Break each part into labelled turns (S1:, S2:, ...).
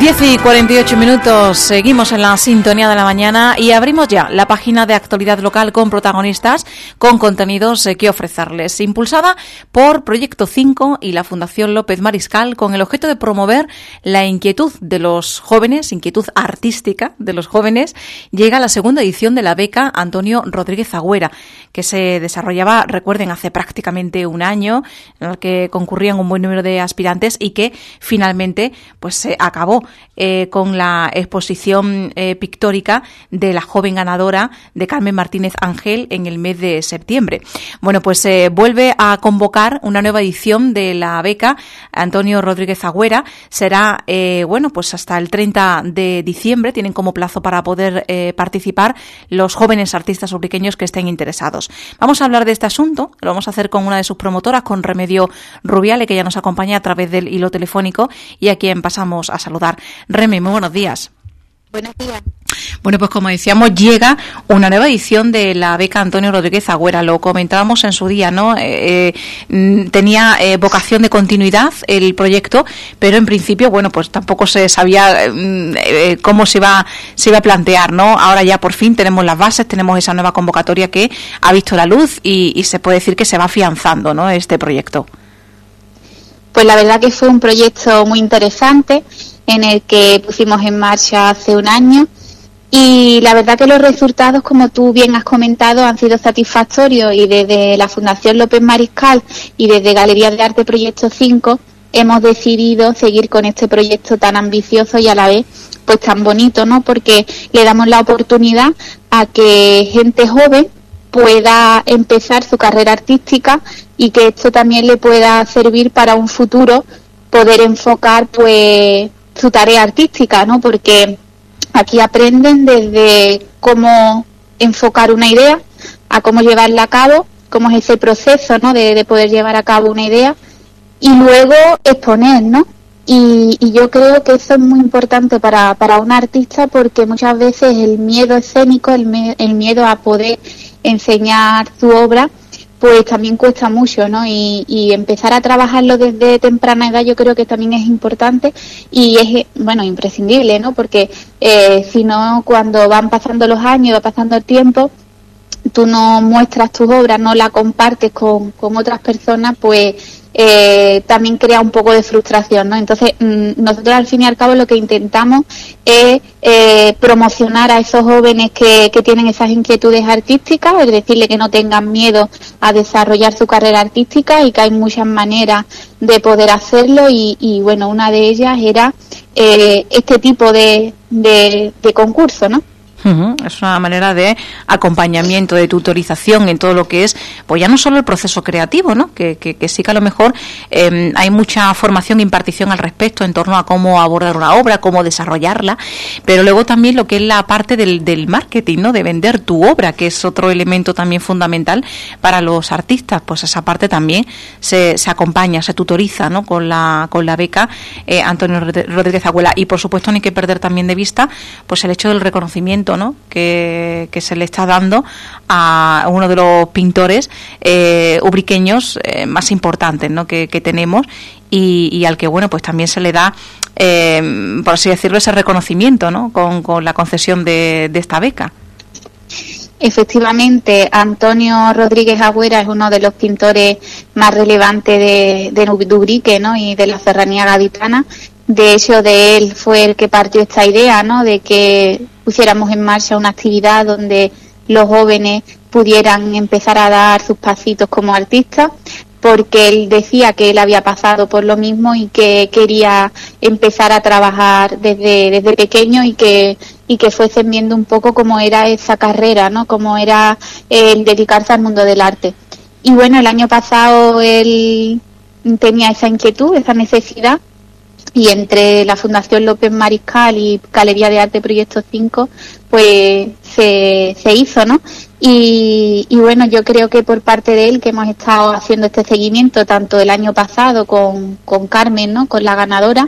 S1: 10:48, seguimos en la sintonía de la mañana y abrimos ya la página de actualidad local con protagonistas, con contenidos que ofrecerles. Impulsada por Proyecto 5 y la Fundación López Mariscal, con el objeto de promover la inquietud de los jóvenes, inquietud artística de los jóvenes, llega la segunda edición de la beca Antonio Rodríguez Agüera, que se desarrollaba, recuerden, hace prácticamente un año, en el que concurrían un buen número de aspirantes y que finalmente pues se acabó con la exposición pictórica de la joven ganadora de Carmen Martínez Ángel en el mes de septiembre. Bueno, pues vuelve a convocar una nueva edición de la beca Antonio Rodríguez Agüera. Será, pues hasta el 30 de diciembre. Tienen como plazo para poder participar los jóvenes artistas ubriqueños que estén interesados. Vamos a hablar de este asunto. Lo vamos a hacer con una de sus promotoras, con Remedio Rubiale, que ya nos acompaña a través del hilo telefónico y a quien pasamos a saludar. Remy, muy buenos días.
S2: Buenos días.
S1: Bueno, pues como decíamos, llega una nueva edición de la beca Antonio Rodríguez Agüera. Lo comentábamos en su día, ¿no? Tenía vocación de continuidad el proyecto, pero en principio, bueno, pues tampoco se sabía cómo se iba a plantear, ¿no? Ahora ya por fin tenemos las bases, tenemos esa nueva convocatoria que ha visto la luz y se puede decir que se va afianzando, ¿no? Este proyecto.
S2: Pues la verdad que fue un proyecto muy interesante en el que pusimos en marcha hace un año y la verdad que los resultados, como tú bien has comentado, han sido satisfactorios y desde la Fundación López Mariscal y desde Galería de Arte Proyecto 5 hemos decidido seguir con este proyecto tan ambicioso y a la vez pues tan bonito, ¿no? Porque le damos la oportunidad a que gente joven pueda empezar su carrera artística y que esto también le pueda servir para un futuro poder enfocar pues su tarea artística, ¿no? Porque aquí aprenden desde cómo enfocar una idea a cómo llevarla a cabo, cómo es ese proceso, ¿no? de poder llevar a cabo una idea y luego exponer, ¿no? Y yo creo que eso es muy importante para un artista porque muchas veces el miedo escénico, el miedo a poder enseñar su obra, pues también cuesta mucho, ¿no? Y empezar a trabajarlo desde temprana edad yo creo que también es importante y es, bueno, imprescindible, ¿no? Porque si no, cuando van pasando los años, va pasando el tiempo, tú no muestras tus obras, no la compartes con otras personas, pues también crea un poco de frustración, ¿no? Entonces, nosotros al fin y al cabo lo que intentamos es promocionar a esos jóvenes que tienen esas inquietudes artísticas, es decirle que no tengan miedo a desarrollar su carrera artística y que hay muchas maneras de poder hacerlo y bueno, una de ellas era este tipo de concurso, ¿no?
S1: Es una manera de acompañamiento, de tutorización en todo lo que es, pues ya no solo el proceso creativo, ¿no? Que sí que a lo mejor hay mucha formación e impartición al respecto en torno a cómo abordar una obra, cómo desarrollarla, pero luego también lo que es la parte del marketing, ¿no? De vender tu obra, que es otro elemento también fundamental para los artistas. Pues esa parte también se acompaña, se tutoriza, ¿no? Con la beca Antonio Rodríguez Agüera. Y por supuesto no hay que perder también de vista pues el hecho del reconocimiento, ¿no? que se le está dando a uno de los pintores ubriqueños más importantes, ¿no? que tenemos y al que bueno pues también se le da por así decirlo ese reconocimiento, ¿no? con la concesión de esta beca.
S2: Efectivamente, Antonio Rodríguez Agüera es uno de los pintores más relevantes de Ubrique, ¿no? y de la serranía gaditana. De hecho, de él fue el que partió esta idea, ¿no? De que pusiéramos en marcha una actividad donde los jóvenes pudieran empezar a dar sus pasitos como artistas, porque él decía que él había pasado por lo mismo y que quería empezar a trabajar desde pequeño y que fuesen viendo un poco cómo era esa carrera, ¿no? Cómo era el dedicarse al mundo del arte. Y bueno, el año pasado él tenía esa inquietud, esa necesidad, y entre la Fundación López Mariscal y Galería de Arte Proyecto 5 pues se hizo, ¿no? Y bueno, yo creo que por parte de él, que hemos estado haciendo este seguimiento tanto el año pasado con Carmen, ¿no? Con la ganadora,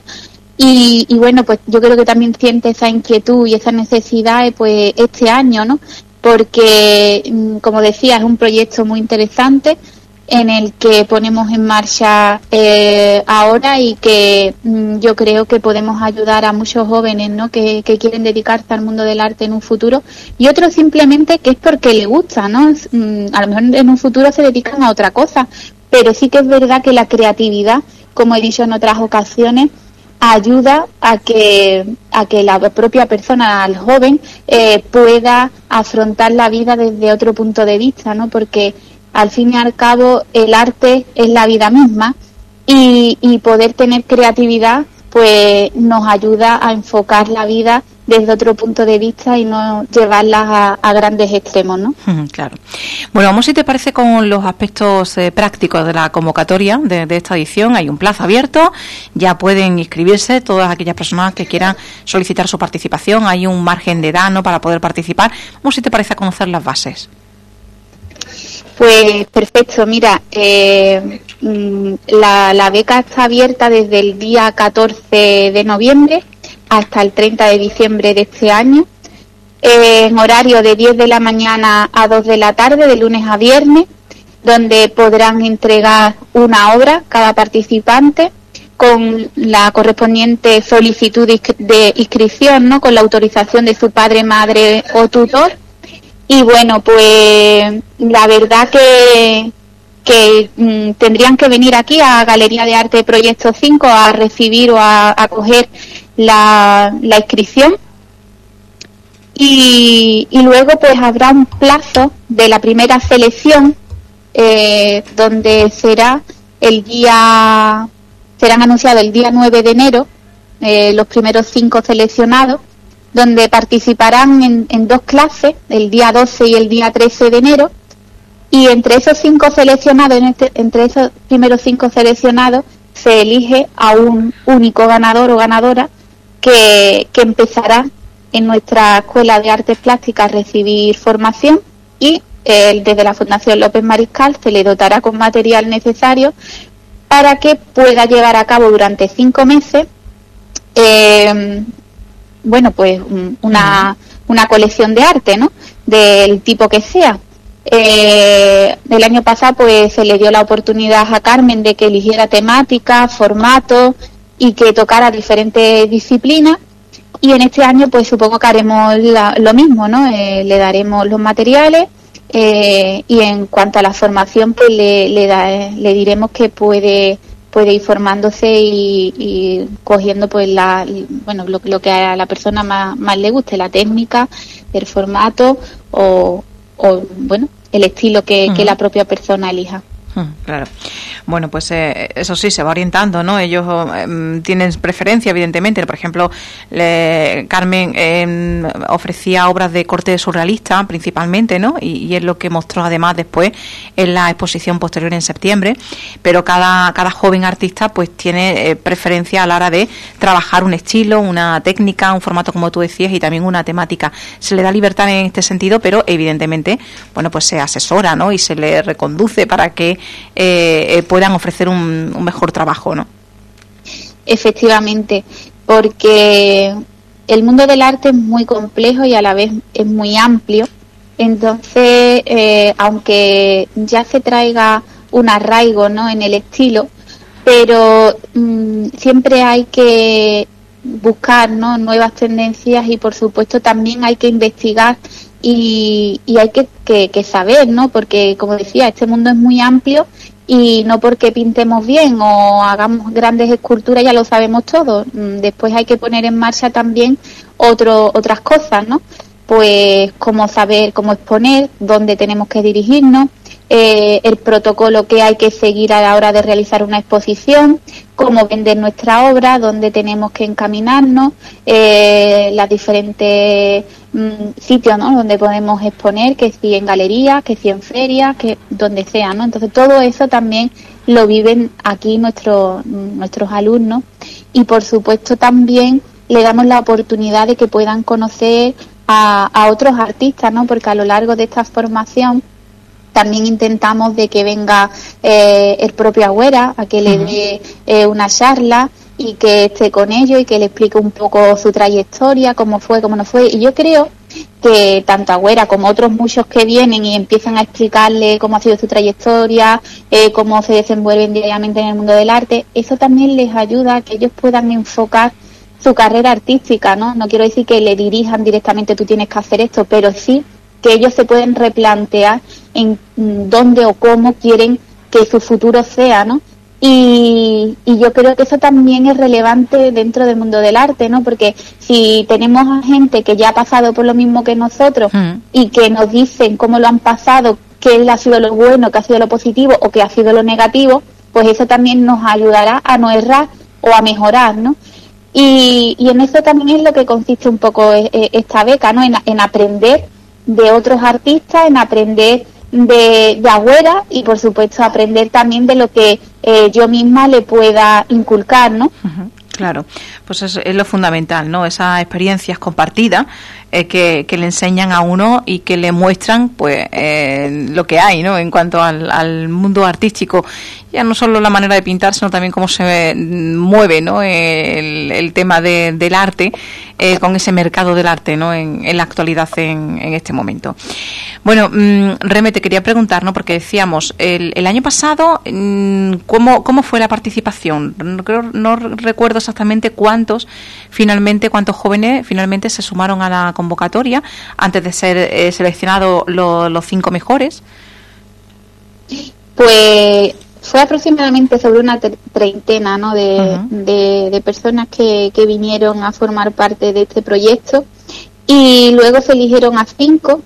S2: y bueno, pues yo creo que también siente esa inquietud y esa necesidad pues este año, ¿no? Porque como decía, es un proyecto muy interesante en el que ponemos en marcha ahora y que yo creo que podemos ayudar a muchos jóvenes, ¿no?, que quieren dedicarse al mundo del arte en un futuro, y otros simplemente que es porque les gusta, ¿no? A lo mejor en un futuro se dedican a otra cosa, pero sí que es verdad que la creatividad, como he dicho en otras ocasiones, ayuda a que la propia persona, al joven, pueda afrontar la vida desde otro punto de vista, ¿no? Porque al fin y al cabo el arte es la vida misma y poder tener creatividad pues nos ayuda a enfocar la vida desde otro punto de vista y no llevarlas a grandes extremos, ¿no?
S1: Claro. Bueno, vamos, si te parece, con los aspectos prácticos de la convocatoria de esta edición. Hay un plazo abierto, ya pueden inscribirse todas aquellas personas que quieran solicitar su participación. Hay un margen de edad, ¿no?, para poder participar. Vamos, si te parece, a conocer las bases.
S2: Pues perfecto, mira, la beca está abierta desde el día 14 de noviembre hasta el 30 de diciembre de este año, en horario de 10 de la mañana a 2 de la tarde, de lunes a viernes, donde podrán entregar una obra cada participante con la correspondiente solicitud de inscripción, ¿no?, con la autorización de su padre, madre o tutor. Y bueno, pues la verdad que tendrían que venir aquí a Galería de Arte Proyecto 5 a recibir o a coger la inscripción. Y luego pues habrá un plazo de la primera selección, donde serán anunciados el día 9 de enero los primeros 5 seleccionados, donde participarán en 2 clases, el día 12 y el día 13 de enero, y entre esos 5 seleccionados, entre esos primeros 5 seleccionados, se elige a un único ganador o ganadora que empezará en nuestra Escuela de Artes Plásticas a recibir formación, y desde la Fundación López Mariscal se le dotará con material necesario para que pueda llevar a cabo durante 5 meses pues una colección de arte, ¿no?, del tipo que sea. El año pasado pues se le dio la oportunidad a Carmen de que eligiera temática, formato y que tocara diferentes disciplinas, y en este año pues supongo que haremos lo mismo, ¿no? Le daremos los materiales y en cuanto a la formación pues le diremos que puede ir formándose y cogiendo pues lo que a la persona más le guste, la técnica, el formato o el estilo que la propia persona elija.
S1: Claro. Bueno, pues eso sí, se va orientando, ¿no? Ellos tienen preferencia, evidentemente. Por ejemplo, Carmen ofrecía obras de corte surrealista principalmente, ¿no? Y es lo que mostró además después en la exposición posterior en septiembre. Pero cada joven artista pues tiene preferencia a la hora de trabajar un estilo, una técnica, un formato, como tú decías, y también una temática. Se le da libertad en este sentido, pero evidentemente, bueno, pues se asesora, ¿no?, y se le reconduce para que puedan ofrecer un mejor trabajo, ¿no?
S2: Efectivamente, porque el mundo del arte es muy complejo y a la vez es muy amplio. Entonces, aunque ya se traiga un arraigo, ¿no?, en el estilo, pero siempre hay que buscar, ¿no?, nuevas tendencias, y por supuesto también hay que investigar y hay que saber, ¿no?, porque como decía, este mundo es muy amplio y no porque pintemos bien o hagamos grandes esculturas ya lo sabemos todo. Después hay que poner en marcha también otras cosas, ¿no? Pues cómo saber cómo exponer, dónde tenemos que dirigirnos, el protocolo que hay que seguir a la hora de realizar una exposición, cómo vender nuestra obra, dónde tenemos que encaminarnos, las diferentes sitios, ¿no?, donde podemos exponer, que si en galerías, que si en ferias, que donde sea, ¿no? Entonces todo eso también lo viven aquí nuestros alumnos, y por supuesto también le damos la oportunidad de que puedan conocer a otros artistas, ¿no?, porque a lo largo de esta formación también intentamos de que venga el propio Agüera a que le dé una charla y que esté con ellos y que le explique un poco su trayectoria, cómo fue, cómo no fue. Y yo creo que tanto Agüera como otros muchos que vienen y empiezan a explicarle cómo ha sido su trayectoria, cómo se desenvuelven diariamente en el mundo del arte, eso también les ayuda a que ellos puedan enfocar su carrera artística, ¿no? No quiero decir que le dirijan directamente tú tienes que hacer esto, pero sí que ellos se pueden replantear en dónde o cómo quieren que su futuro sea, ¿no? Y yo creo que eso también es relevante dentro del mundo del arte, ¿no? Porque si tenemos a gente que ya ha pasado por lo mismo que nosotros y que nos dicen cómo lo han pasado, qué ha sido lo bueno, qué ha sido lo positivo o qué ha sido lo negativo, pues eso también nos ayudará a no errar o a mejorar, ¿no? Y en eso también es lo que consiste un poco esta beca, ¿no? En aprender de otros artistas, en aprender de Agüera y por supuesto aprender también de lo que yo misma le pueda inculcar, ¿no?
S1: Claro, pues es lo fundamental, ¿no? Esas experiencias compartidas que le enseñan a uno y que le muestran pues lo que hay, ¿no? En cuanto al mundo artístico, ya no solo la manera de pintar, sino también cómo se mueve, ¿no? El tema del arte con ese mercado del arte, ¿no? En la actualidad en este momento. Bueno, Reme, te quería preguntar, ¿no? Porque decíamos el año pasado, ¿cómo fue la participación? No recuerdo exactamente cuántos jóvenes finalmente se sumaron a la convocatoria antes de ser seleccionados los 5 mejores.
S2: Pues fue aproximadamente sobre una treintena, ¿no? de personas que vinieron a formar parte de este proyecto y luego se eligieron a 5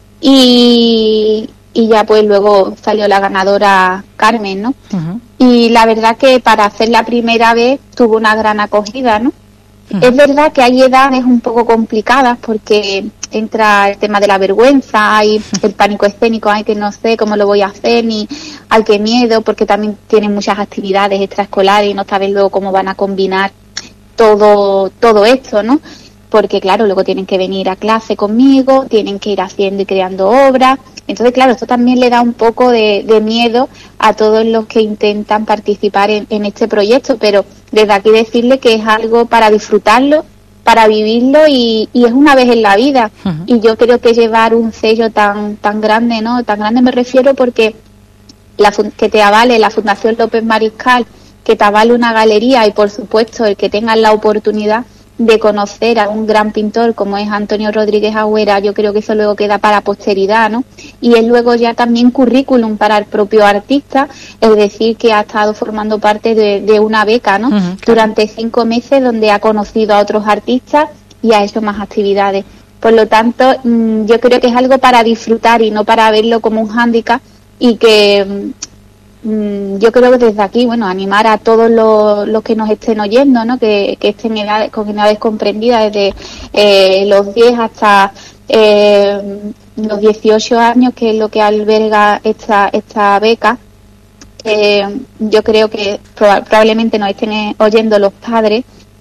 S2: y ya pues luego salió la ganadora Carmen, ¿no? Y la verdad que para hacer la primera vez tuvo una gran acogida, ¿no? Es verdad que hay edades un poco complicadas porque entra el tema de la vergüenza, hay el pánico escénico, hay que no sé cómo lo voy a hacer, ni hay que miedo, porque también tienen muchas actividades extraescolares y no saben luego cómo van a combinar todo esto, ¿no? Porque claro, luego tienen que venir a clase conmigo, tienen que ir haciendo y creando obras. Entonces, claro, esto también le da un poco de miedo a todos los que intentan participar en este proyecto, pero desde aquí decirle que es algo para disfrutarlo, para vivirlo y es una vez en la vida. Y yo creo que llevar un sello tan grande, ¿no? Tan grande me refiero porque que te avale la Fundación López Mariscal, que te avale una galería y, por supuesto, el que tengas la oportunidad de conocer a un gran pintor como es Antonio Rodríguez Agüera, yo creo que eso luego queda para posteridad, ¿no? Y es luego ya también currículum para el propio artista, es decir, que ha estado formando parte de una beca, ¿no? Claro. Durante 5 meses donde ha conocido a otros artistas y ha hecho más actividades. Por lo tanto, yo creo que es algo para disfrutar y no para verlo como un hándicap y que yo creo que desde aquí, bueno, animar a todos los que nos estén oyendo, ¿no? Que estén con edades comprendidas desde los 10 hasta los 18 años, que es lo que alberga esta beca. Yo creo que probablemente nos estén oyendo los padres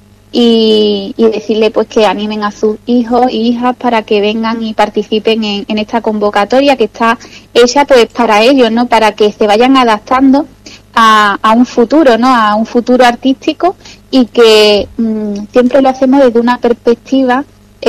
S2: y decirle pues que animen a sus hijos y hijas para que vengan y participen en esta convocatoria que está hecha pues para ellos, ¿no? Para que se vayan adaptando a un futuro, ¿no? A un futuro artístico y que siempre lo hacemos desde una perspectiva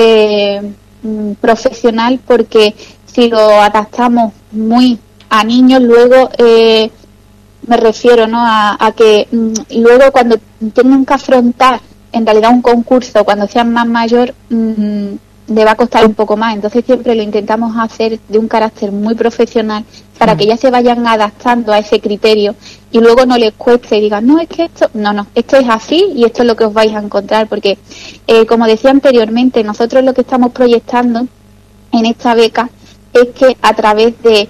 S2: profesional, porque si lo adaptamos muy a niños luego me refiero, ¿no? A que luego cuando tengan que afrontar en realidad un concurso cuando sean más mayor le va a costar un poco más. Entonces siempre lo intentamos hacer de un carácter muy profesional para que ya se vayan adaptando a ese criterio y luego no les cueste y digan, no, es que esto es así y esto es lo que os vais a encontrar, porque como decía anteriormente, nosotros lo que estamos proyectando en esta beca es que a través de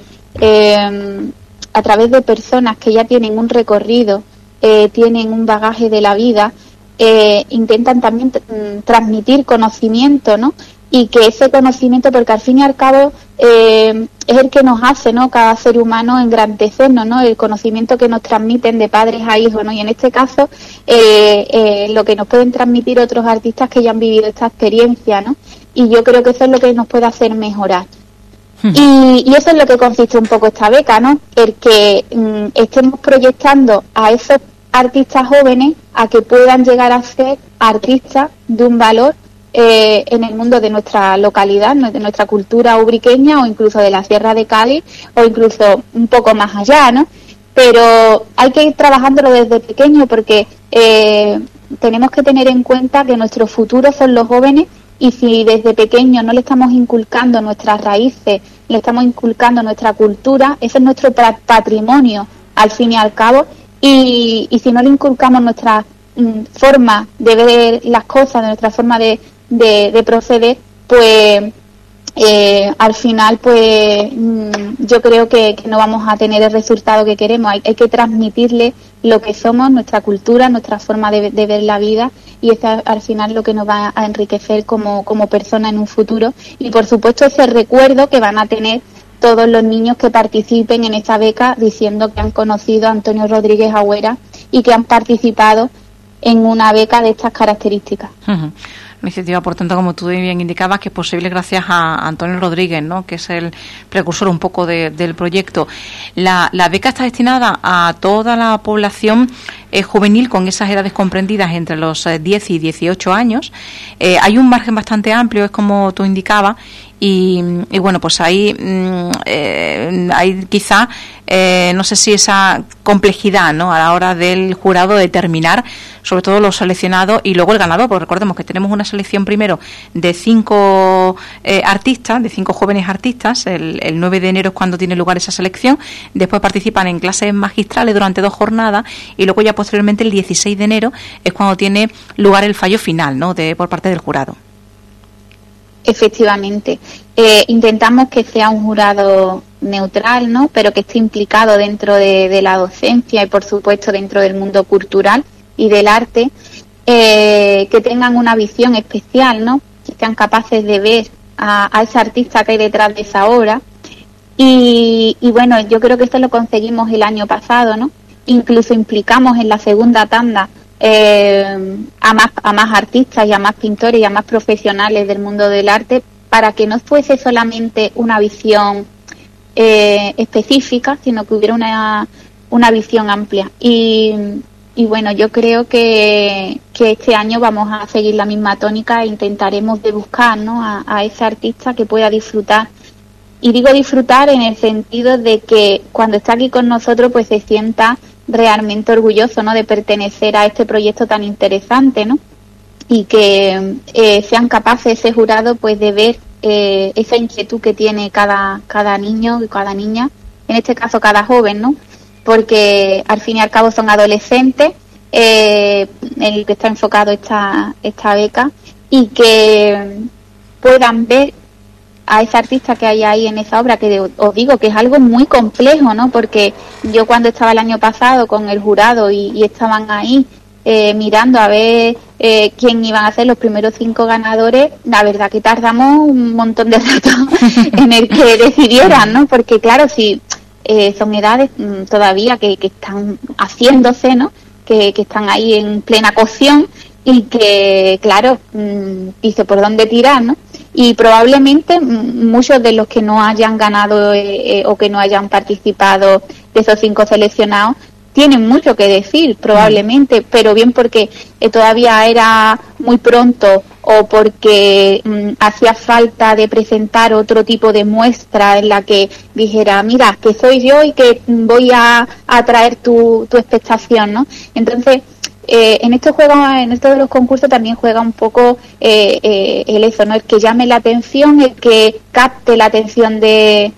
S2: personas que ya tienen un recorrido, tienen un bagaje de la vida, intentan también transmitir conocimiento, ¿no? Y que ese conocimiento, porque al fin y al cabo es el que nos hace, ¿no? Cada ser humano engrandecernos, ¿no? El conocimiento que nos transmiten de padres a hijos, ¿no? Y en este caso lo que nos pueden transmitir otros artistas que ya han vivido esta experiencia, ¿no? Y yo creo que eso es lo que nos puede hacer mejorar. Y eso es lo que consiste un poco esta beca, ¿no? El que estemos proyectando a esos artistas jóvenes a que puedan llegar a ser artistas de un valor en el mundo de nuestra localidad, de nuestra cultura ubriqueña, o incluso de la Sierra de Cádiz, o incluso un poco más allá, ¿no? Pero hay que ir trabajándolo desde pequeño, porque tenemos que tener en cuenta que nuestro futuro son los jóvenes, y si desde pequeños no le estamos inculcando nuestras raíces, le estamos inculcando nuestra cultura, ese es nuestro patrimonio, al fin y al cabo, y si no le inculcamos nuestra forma de ver las cosas, de nuestra forma de proceder, pues al final pues yo creo que no vamos a tener el resultado que queremos. Hay que transmitirle lo que somos, nuestra cultura, nuestra forma de ver la vida, y eso al final lo que nos va a enriquecer como persona en un futuro. Y por supuesto ese recuerdo que van a tener todos los niños que participen en esta beca, diciendo que han conocido a Antonio Rodríguez Agüera y que han participado en una beca de estas características.
S1: Uh-huh. Iniciativa, por tanto, como tú bien indicabas, que es posible gracias a Antonio Rodríguez, ¿no?, que es el precursor un poco del proyecto. La beca está destinada a toda la población juvenil con esas edades comprendidas entre los 10 y 18 años. Hay un margen bastante amplio, es como tú indicabas, y bueno, pues ahí hay quizá, no sé si esa complejidad, ¿no?, a la hora del jurado de determinar sobre todo los seleccionados y luego el ganador, porque recordemos que tenemos una selección primero de 5 artistas, de 5 jóvenes artistas. El 9 de enero es cuando tiene lugar esa selección. Después participan en clases magistrales durante 2 jornadas, y luego ya posteriormente el 16 de enero es cuando tiene lugar el fallo final, ¿no?, por parte del jurado.
S2: Efectivamente. Intentamos que sea un jurado neutral, ¿no?, pero que esté implicado dentro de la docencia y por supuesto dentro del mundo cultural y del arte, que tengan una visión especial, ¿no?, que sean capaces de ver a ese artista que hay detrás de esa obra. Y bueno, yo creo que esto lo conseguimos el año pasado, ¿no? Incluso implicamos en la segunda tanda a más artistas y a más pintores y a más profesionales del mundo del arte, para que no fuese solamente una visión específica, sino que hubiera una visión amplia. Y bueno, yo creo que este año vamos a seguir la misma tónica e intentaremos de buscar, ¿no?, a ese artista que pueda disfrutar. Y digo disfrutar en el sentido de que cuando está aquí con nosotros pues se sienta realmente orgulloso, ¿no?, de pertenecer a este proyecto tan interesante, ¿no? Y que sean capaces ese jurado pues de ver esa inquietud que tiene cada niño y cada niña, en este caso cada joven, ¿no? Porque al fin y al cabo son adolescentes en el que está enfocado esta beca, y que puedan ver a ese artista que hay ahí en esa obra, que os digo que es algo muy complejo, ¿no? Porque yo cuando estaba el año pasado con el jurado y estaban ahí mirando a ver quién iban a ser los primeros 5 ganadores, la verdad que tardamos un montón de rato en el que decidieran, ¿no? Porque claro, si son edades todavía que están haciéndose, ¿no?, que están ahí en plena cocción, y que claro, dice por dónde tirar, ¿no? Y probablemente muchos de los que no hayan ganado o que no hayan participado de esos 5 seleccionados tienen mucho que decir probablemente, pero bien porque todavía era muy pronto, o porque hacía falta de presentar otro tipo de muestra en la que dijera, mira, que soy yo y que voy a atraer tu expectación, ¿no? Entonces, en estos juegos, en estos de los concursos también juega un poco el eso, ¿no?, el que llame la atención, el que capte la atención de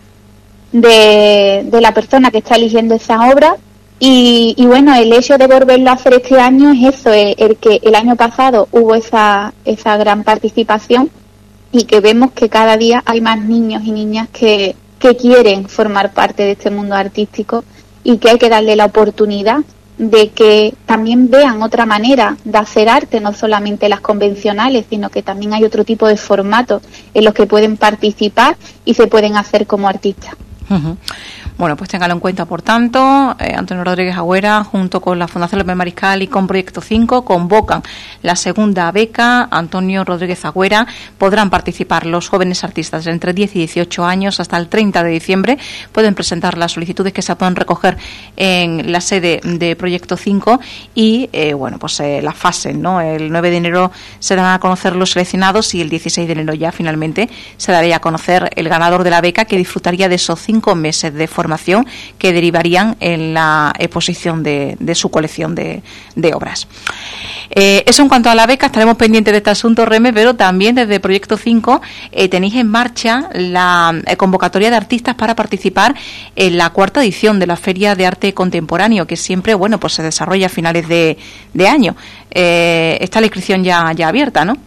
S2: la persona que está eligiendo esa obra. Y bueno, el hecho de volverlo a hacer este año es eso, el que el año pasado hubo esa gran participación, y que vemos que cada día hay más niños y niñas que quieren formar parte de este mundo artístico, y que hay que darle la oportunidad de que también vean otra manera de hacer arte, no solamente las convencionales, sino que también hay otro tipo de formatos en los que pueden participar y se pueden hacer como artistas.
S1: Uh-huh. Bueno, pues téngalo en cuenta, por tanto, Antonio Rodríguez Agüera, junto con la Fundación López Mariscal y con Proyecto 5, convocan la segunda beca Antonio Rodríguez Agüera. Podrán participar los jóvenes artistas de entre 10 y 18 años hasta el 30 de diciembre. Pueden presentar las solicitudes que se pueden recoger en la sede de Proyecto 5 y, la fase, ¿no? El 9 de enero se dan a conocer los seleccionados y el 16 de enero ya finalmente se daría a conocer el ganador de la beca, que disfrutaría de esos 5 meses de formación que derivarían en la exposición de su colección de obras. Eso en cuanto a la beca. Estaremos pendientes de este asunto, Reme, pero también desde Proyecto 5 tenéis en marcha la convocatoria de artistas para participar en la 4ª edición de la Feria de Arte Contemporáneo, que siempre pues se desarrolla a finales de año. Está la inscripción ya abierta, ¿no?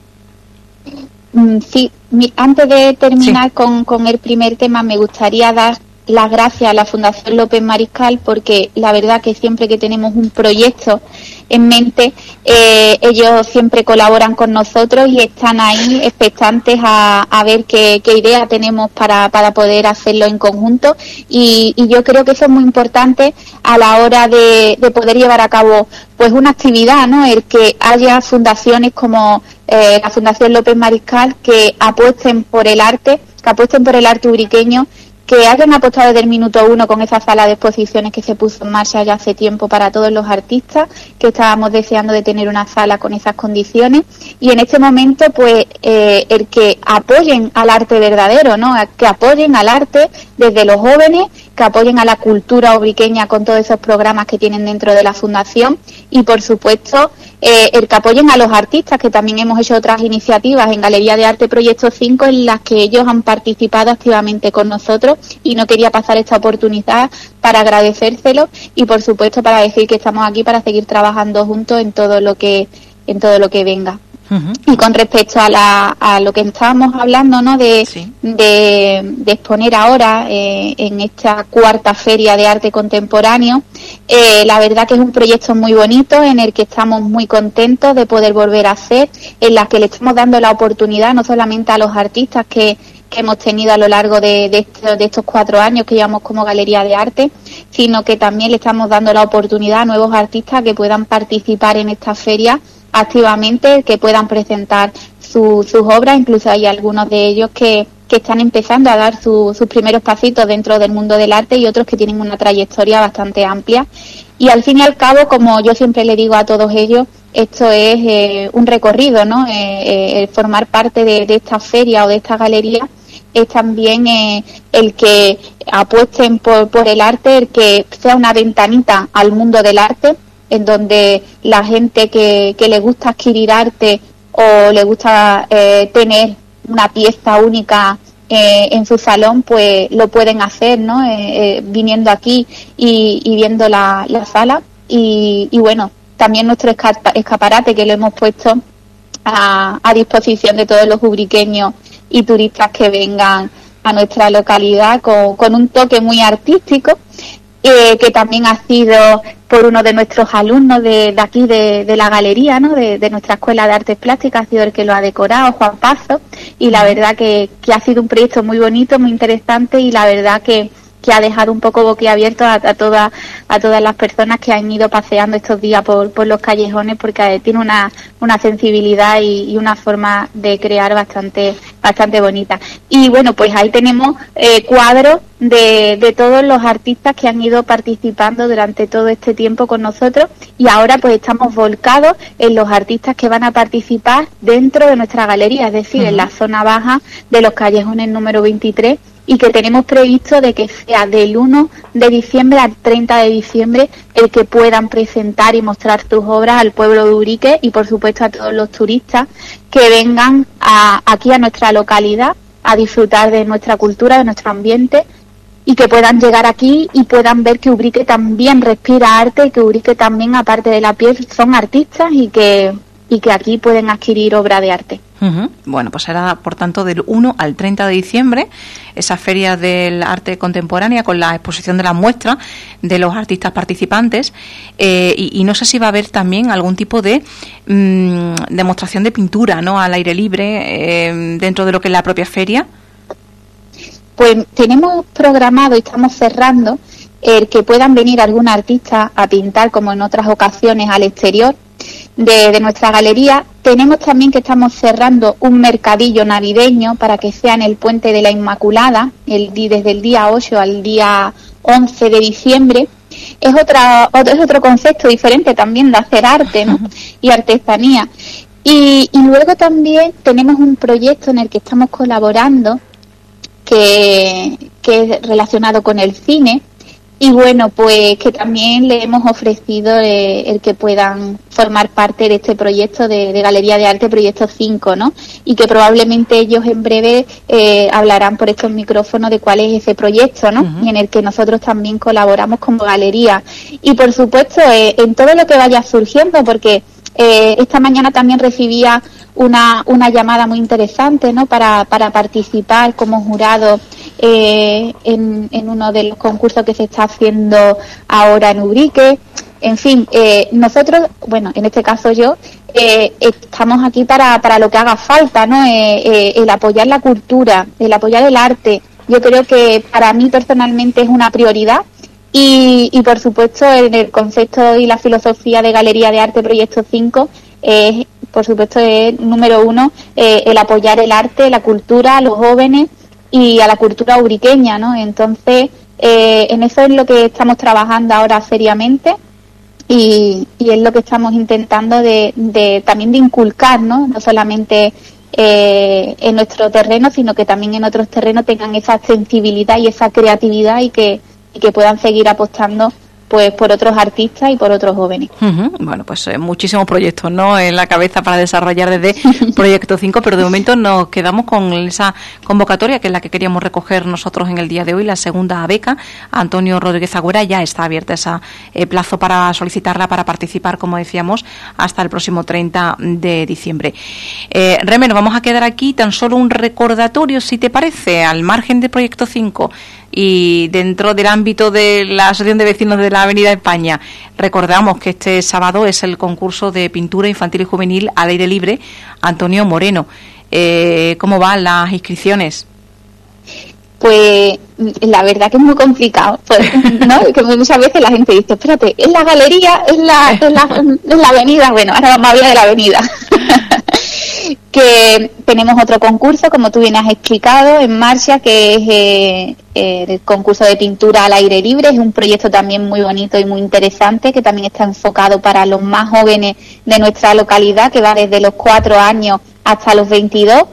S2: Sí, antes de terminar con el primer tema, me gustaría dar las gracias a la Fundación López Mariscal, porque la verdad que siempre que tenemos un proyecto en mente, ellos siempre colaboran con nosotros y están ahí expectantes a ver qué idea tenemos para poder hacerlo en conjunto, y yo creo que eso es muy importante a la hora de poder llevar a cabo pues una actividad, ¿no? El que haya fundaciones como la Fundación López Mariscal que apuesten por el arte uriqueño, que hayan apostado desde el minuto 1 con esa sala de exposiciones que se puso en marcha ya hace tiempo para todos los artistas, que estábamos deseando de tener una sala con esas condiciones, y en este momento pues el que apoyen al arte verdadero, ¿no? Que apoyen al arte desde los jóvenes, que apoyen a la cultura uriqueña con todos esos programas que tienen dentro de la fundación, y por supuesto el que apoyen a los artistas, que también hemos hecho otras iniciativas en Galería de Arte Proyecto 5 en las que ellos han participado activamente con nosotros, y no quería pasar esta oportunidad para agradecérselo y por supuesto para decir que estamos aquí para seguir trabajando juntos en todo lo que venga. Uh-huh. Y con respecto a lo que estábamos hablando, ¿no? De exponer ahora en esta 4ª Feria de Arte Contemporáneo, la verdad que es un proyecto muy bonito en el que estamos muy contentos de poder volver a hacer, en la que le estamos dando la oportunidad no solamente a los artistas que hemos tenido a lo largo de estos 4 años que llevamos como Galería de Arte, sino que también le estamos dando la oportunidad a nuevos artistas que puedan participar en esta feria activamente, que puedan presentar sus obras. Incluso hay algunos de ellos que están empezando a dar sus primeros pasitos dentro del mundo del arte, y otros que tienen una trayectoria bastante amplia. Y al fin y al cabo, como yo siempre le digo a todos ellos, esto es un recorrido, ¿no? El formar parte de esta feria o de esta galería es también el que apuesten por el arte, el que sea una ventanita al mundo del arte, en donde la gente que le gusta adquirir arte o le gusta tener una pieza única en su salón, pues lo pueden hacer, ¿no? Viniendo aquí y viendo la sala. Y bueno, también nuestro escaparate, que lo hemos puesto a disposición de todos los ubriqueños y turistas que vengan a nuestra localidad, con un toque muy artístico, que también ha sido por uno de nuestros alumnos de aquí de la galería, ¿no? De nuestra Escuela de Artes Plásticas, ha sido el que lo ha decorado, Juan Pazo, y la verdad que ha sido un proyecto muy bonito, muy interesante, y la verdad que ha dejado un poco boquiabierto a todas las personas que han ido paseando estos días por los callejones, porque tiene una sensibilidad y una forma de crear bastante bonita. Y bueno, pues ahí tenemos cuadros de todos los artistas que han ido participando durante todo este tiempo con nosotros, y ahora pues estamos volcados en los artistas que van a participar dentro de nuestra galería, es decir, en la zona baja de los callejones número 23, y que tenemos previsto de que sea del 1 de diciembre al 30 de diciembre el que puedan presentar y mostrar sus obras al pueblo de Urique, y por supuesto a todos los turistas que vengan aquí a nuestra localidad a disfrutar de nuestra cultura, de nuestro ambiente, y que puedan llegar aquí y puedan ver que Urique también respira arte, y que Urique también, aparte de la piel, son artistas, y que aquí pueden adquirir obra de arte.
S1: Uh-huh. Bueno, pues será, por tanto, del 1 al 30 de diciembre esa feria del arte contemporánea, con la exposición de las muestras de los artistas participantes, y no sé si va a haber también algún tipo de demostración de pintura, ¿no?, al aire libre, dentro de lo que es la propia feria.
S2: pues tenemos programado y estamos cerrando el que puedan venir algún artista a pintar, como en otras ocasiones, al exterior de nuestra galería. Tenemos también que estamos cerrando un mercadillo navideño para que sea en el Puente de la Inmaculada, desde el día 8 al día 11 de diciembre. Es otro concepto diferente también de hacer arte, ¿no? Y artesanía. Y luego también tenemos un proyecto en el que estamos colaborando que es relacionado con el cine. Y bueno, pues que también le hemos ofrecido el que puedan formar parte de este proyecto de Galería de Arte, Proyecto 5, ¿no? Y que probablemente ellos en breve hablarán por estos micrófonos de cuál es ese proyecto, ¿no? Uh-huh. Y en el que nosotros también colaboramos como galería. Y por supuesto, en todo lo que vaya surgiendo, porque esta mañana también recibía una llamada muy interesante, ¿no? Para participar como jurado en uno de los concursos que se está haciendo ahora en Ubrique. En fin, nosotros, bueno, en este caso yo, estamos aquí para lo que haga falta, ¿no? El apoyar la cultura, el apoyar el arte. Yo creo que para mí personalmente es una prioridad. Y por supuesto, en el concepto y la filosofía de Galería de Arte Proyecto 5, por supuesto, es número uno el apoyar el arte, la cultura, a los jóvenes y a la cultura ubriqueña, ¿no? Entonces, en eso es lo que estamos trabajando ahora seriamente y es lo que estamos intentando también de inculcar, ¿no? No solamente en nuestro terreno, sino que también en otros terrenos tengan esa sensibilidad y esa creatividad y que puedan seguir apostando pues por otros artistas y por otros jóvenes.
S1: Uh-huh. Bueno, pues muchísimos proyectos, ¿no?, en la cabeza para desarrollar desde Proyecto 5, pero de momento nos quedamos con esa convocatoria que es la que queríamos recoger nosotros en el día de hoy, la segunda beca. Antonio Rodríguez Agüera, ya está abierta esa plazo para solicitarla, para participar, como decíamos, hasta el próximo 30 de diciembre. Remer, nos vamos a quedar aquí, tan solo un recordatorio, si te parece, al margen de Proyecto 5 y dentro del ámbito de la Asociación de Vecinos de la Avenida España. Recordamos que este sábado es el concurso de pintura infantil y juvenil al aire libre Antonio Moreno. ¿Cómo van las inscripciones?
S2: Pues la verdad que es muy complicado, ¿no? Que muchas veces la gente dice, espérate, ¿es la galería? ¿Es la avenida? Bueno, ahora vamos a hablar de la avenida. Que tenemos otro concurso, como tú bien has explicado, en marcha, que es el concurso de pintura al aire libre. Es un proyecto también muy bonito y muy interesante, que también está enfocado para los más jóvenes de nuestra localidad, que va desde los 4 años hasta los 22,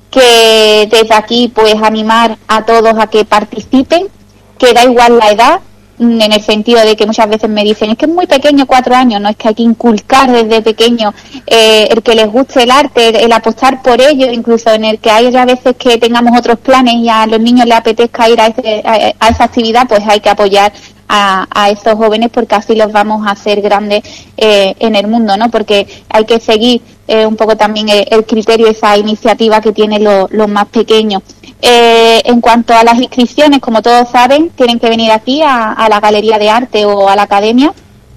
S2: que desde aquí pues animar a todos a que participen, que da igual la edad, en el sentido de que muchas veces me dicen, es que es muy pequeño, 4 años, no, es que hay que inculcar desde pequeño el que les guste el arte, el apostar por ello, incluso en el que haya veces que tengamos otros planes y a los niños les apetezca ir a esa actividad, pues hay que apoyar a estos jóvenes, porque así los vamos a hacer grandes en el mundo, ¿no? Porque hay que seguir un poco también el criterio, esa iniciativa que tienen los más pequeños. En cuanto a las inscripciones, como todos saben, tienen que venir aquí a la Galería de Arte o a la Academia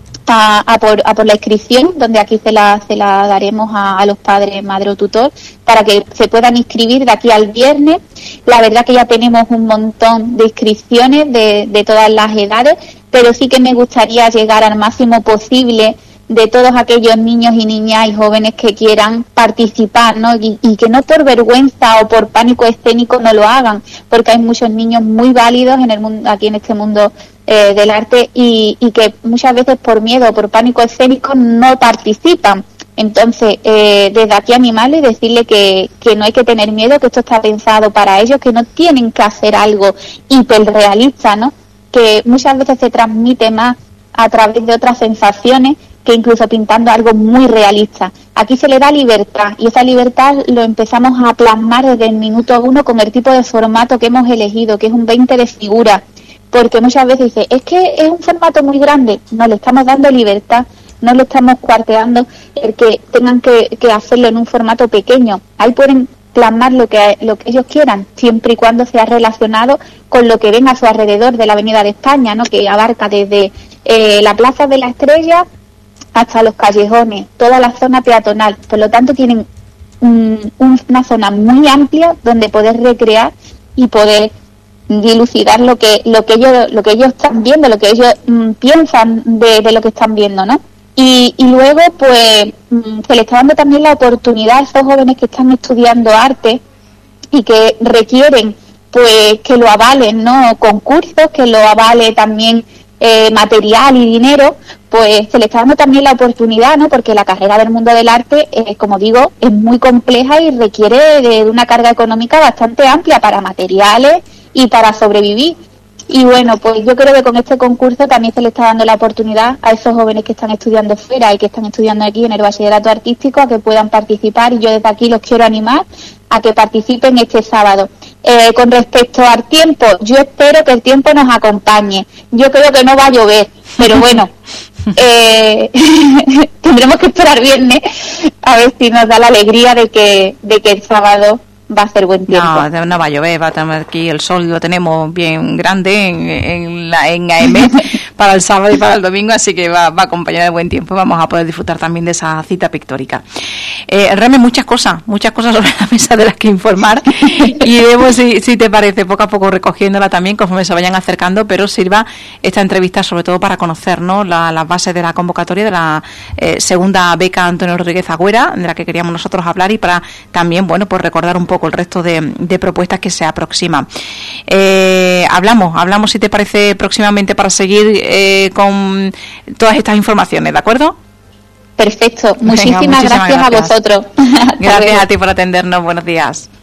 S2: a por la inscripción, donde aquí se la daremos a los padres, madre o tutor, para que se puedan inscribir de aquí al viernes. La verdad que ya tenemos un montón de inscripciones de todas las edades, pero sí que me gustaría llegar al máximo posible de todos aquellos niños y niñas y jóvenes que quieran participar, ¿no? Y que no por vergüenza o por pánico escénico no lo hagan, porque hay muchos niños muy válidos en el mundo, aquí en este mundo del arte, y que muchas veces por miedo o por pánico escénico no participan. Entonces, desde aquí animarles y decirles que no hay que tener miedo, que esto está pensado para ellos, que no tienen que hacer algo hiperrealista, ¿no? Que muchas veces se transmite más a través de otras sensaciones que incluso pintando algo muy realista. Aquí se le da libertad, y esa libertad lo empezamos a plasmar desde el minuto 1 con el tipo de formato que hemos elegido, que es un 20 de figura, porque muchas veces dice, es que es un formato muy grande. No, le estamos dando libertad, no lo estamos cuarteando el que tengan que hacerlo en un formato pequeño. Ahí pueden plasmar lo que ellos quieran, siempre y cuando sea relacionado con lo que ven a su alrededor de la Avenida de España, ¿no? Que abarca desde la Plaza de la Estrella hasta los callejones, toda la zona peatonal. Por lo tanto, tienen una zona muy amplia donde poder recrear y poder dilucidar lo que ellos están viendo, lo que ellos piensan de lo que están viendo, ¿no? Y luego, pues, se le está dando también la oportunidad a esos jóvenes que están estudiando arte y que requieren, pues, que lo avalen, ¿no? Concursos, que lo avale también material y dinero, pues se le está dando también la oportunidad, ¿no? Porque la carrera del mundo del arte, como digo, es muy compleja y requiere de una carga económica bastante amplia para materiales y para sobrevivir. Y bueno, pues yo creo que con este concurso también se le está dando la oportunidad a esos jóvenes que están estudiando fuera y que están estudiando aquí en el bachillerato artístico a que puedan participar, y yo desde aquí los quiero animar a que participen este sábado. Con respecto al tiempo, yo espero que el tiempo nos acompañe. Yo creo que no va a llover, pero bueno, tendremos que esperar viernes a ver si nos da la alegría de que el sábado va a ser buen tiempo.
S1: No va a llover, va a tener aquí el sol, lo tenemos bien grande en AM para el sábado y para el domingo, así que va a acompañar el buen tiempo. Vamos a poder disfrutar también de esa cita pictórica. Reme, muchas cosas sobre la mesa de las que informar, y debemos, si te parece, poco a poco recogiéndola también conforme se vayan acercando, pero sirva esta entrevista sobre todo para conocer, ¿no?, las bases de la convocatoria de la segunda beca Antonio Rodríguez Agüera, de la que queríamos nosotros hablar, y para también, bueno, pues recordar un poco el resto de propuestas que se aproximan. Hablamos, si te parece, próximamente para seguir con todas estas informaciones, ¿de acuerdo?
S2: Perfecto, muchísimas gracias a vosotros.
S1: Gracias a ti por atendernos, buenos días.